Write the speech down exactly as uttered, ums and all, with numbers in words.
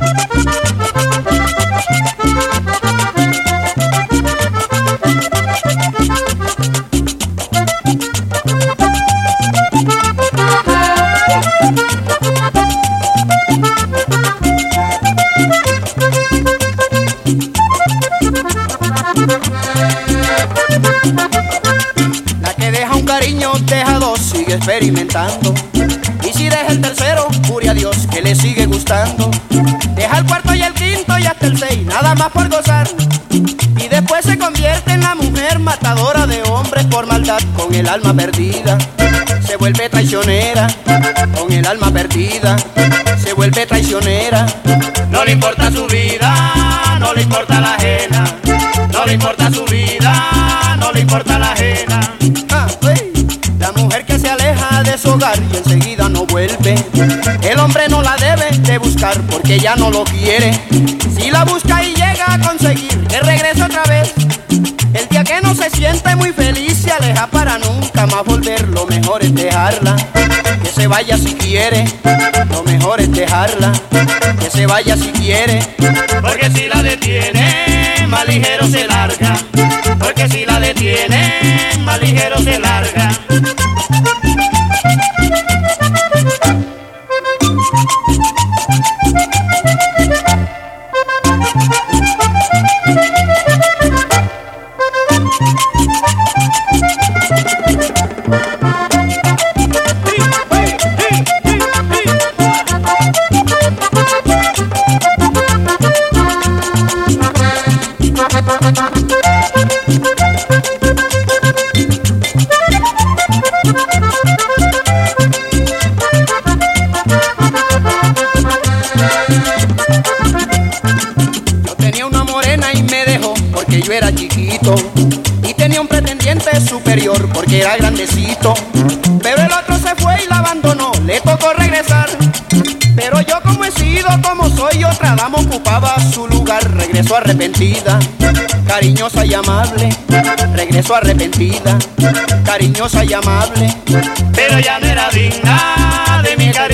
La que deja un cariño, deja dos, sigue experimentando. Y si deja el tercero, jure a Dios que le sigue gustando. Deja el cuarto y el quinto y hasta el seis, nada más por gozar. Y después se convierte en la mujer matadora de hombres por maldad, con el alma perdida. Se vuelve traicionera, con el alma perdida. Se vuelve traicionera. No le importa su vida, no le importa la ajena. No le importa su vida, no le importa la ajena. Ah, hey. La mujer que se aleja de su hogar y enseguida no vuelve. El hombre no la debe de buscar porque ya no lo quiere. Si la busca y llega a conseguir que regrese otra vez, el día que no se siente muy feliz se aleja para nunca más volver. Lo mejor es dejarla, que se vaya si quiere. Lo mejor es dejarla, que se vaya si quiere. Porque si la detiene, más ligero se larga. Porque si la detiene, más ligero se larga. Yo tenía una morena y me dejó porque yo era chiquito. Y tenía un pretendiente superior porque era grandecito. Pero el otro se fue y la abandonó, le tocó regresar. Pero yo como he sido, como soy, otra dama ocupaba su lugar. Regresó arrepentida, cariñosa y amable. Regresó arrepentida, cariñosa y amable. Pero ya no era digna de mi cariño.